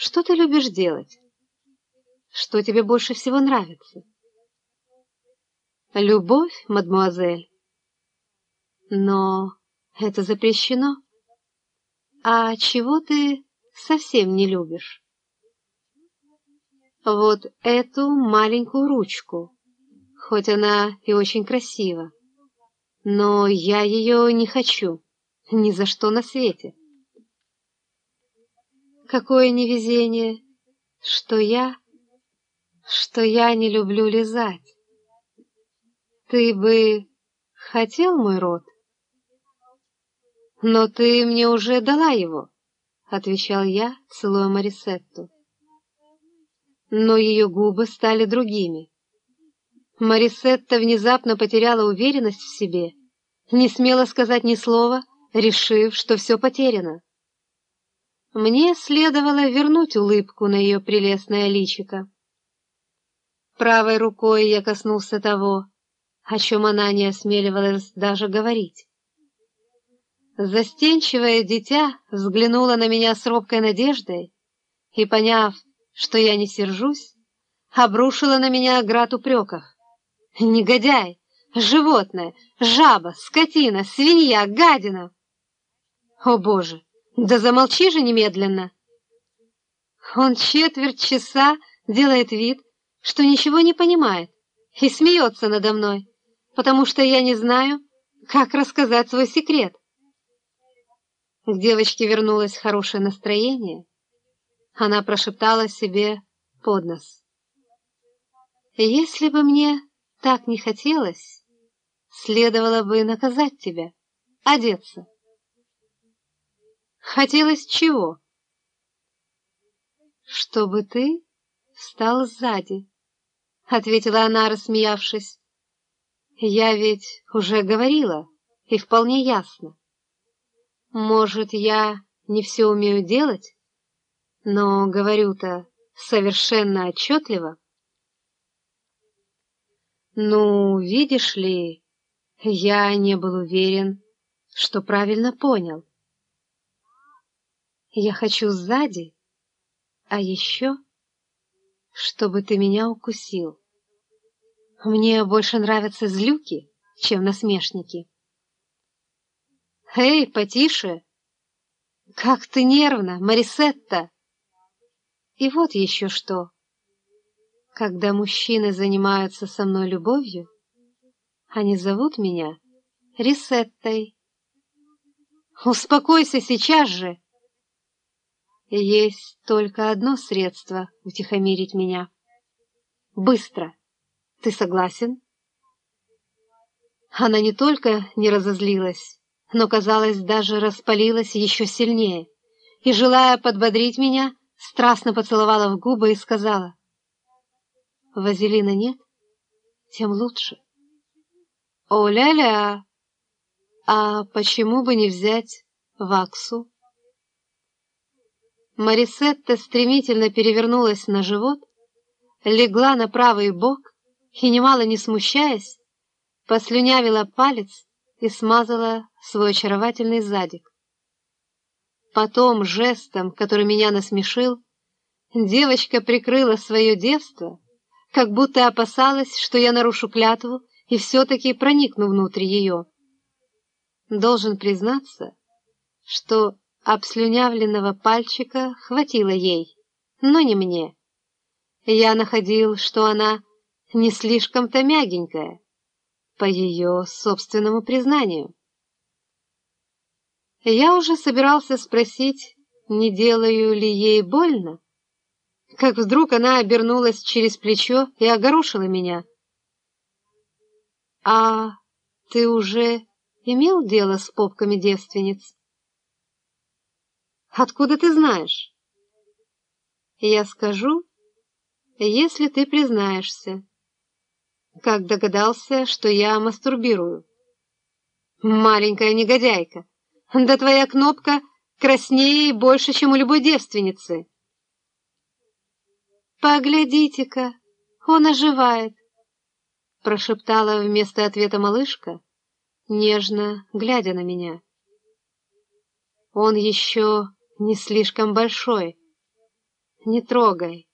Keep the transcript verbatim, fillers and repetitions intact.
Что ты любишь делать? Что тебе больше всего нравится? Любовь, мадемуазель. Но это запрещено. А чего ты совсем не любишь? Вот эту маленькую ручку, хоть она и очень красива, но я ее не хочу, ни за что на свете. Какое невезение, что я, что я не люблю лизать. Ты бы хотел мой рот? Но ты мне уже дала его, — отвечал я, целуя Марисетту. Но ее губы стали другими. Марисетта внезапно потеряла уверенность в себе, не смела сказать ни слова, решив, что все потеряно. Мне следовало вернуть улыбку на ее прелестное личико. Правой рукой я коснулся того, о чем она не осмеливалась даже говорить. Застенчивое дитя взглянуло на меня с робкой надеждой и, поняв, что я не сержусь, обрушила на меня град упреков. Негодяй, животное, жаба, скотина, свинья, гадина! О, Боже, да замолчи же немедленно! Он четверть часа делает вид, что ничего не понимает, и смеется надо мной, потому что я не знаю, как рассказать свой секрет. К девочке вернулось хорошее настроение. Она прошептала себе под нос: «Если бы мне так не хотелось, следовало бы наказать тебя, одеться». «Хотелось чего?» «Чтобы ты встал сзади», — ответила она, рассмеявшись. «Я ведь уже говорила, и вполне ясно. Может, я не все умею делать, но говорю-то совершенно отчетливо». «Ну, видишь ли, я не был уверен, что правильно понял. Я хочу сзади, а еще, чтобы ты меня укусил. Мне больше нравятся злюки, чем насмешники». «Эй, потише! Как ты нервна, Марисетта!» «И вот еще что. Когда мужчины занимаются со мной любовью, они зовут меня Рисеттой». «Успокойся сейчас же!» «Есть только одно средство утихомирить меня. Быстро! Ты согласен?» Она не только не разозлилась, но, казалось, даже распалилась еще сильнее, и, желая подбодрить меня, страстно поцеловала в губы и сказала: «Вазелина нет, тем лучше». «О-ля-ля! А почему бы не взять ваксу?» Марисетта стремительно перевернулась на живот, легла на правый бок и, немало не смущаясь, послюнявила палец и смазала свой очаровательный задик. Потом, жестом, который меня насмешил, девочка прикрыла свое девство, как будто опасалась, что я нарушу клятву и все-таки проникну внутрь ее. Должен признаться, что обслюнявленного пальчика хватило ей, но не мне. Я находил, что она не слишком-то мягенькая, по ее собственному признанию. Я уже собирался спросить, не делаю ли ей больно, как вдруг она обернулась через плечо и огорошила меня. «А ты уже имел дело с попками девственниц?» «Откуда ты знаешь?» «Я скажу, если ты признаешься. Как догадался, что я мастурбирую?» «Маленькая негодяйка! Да твоя кнопка краснее и больше, чем у любой девственницы!» «Поглядите-ка, он оживает!» — прошептала вместо ответа малышка, нежно глядя на меня. «Он еще не слишком большой, «Не трогай!»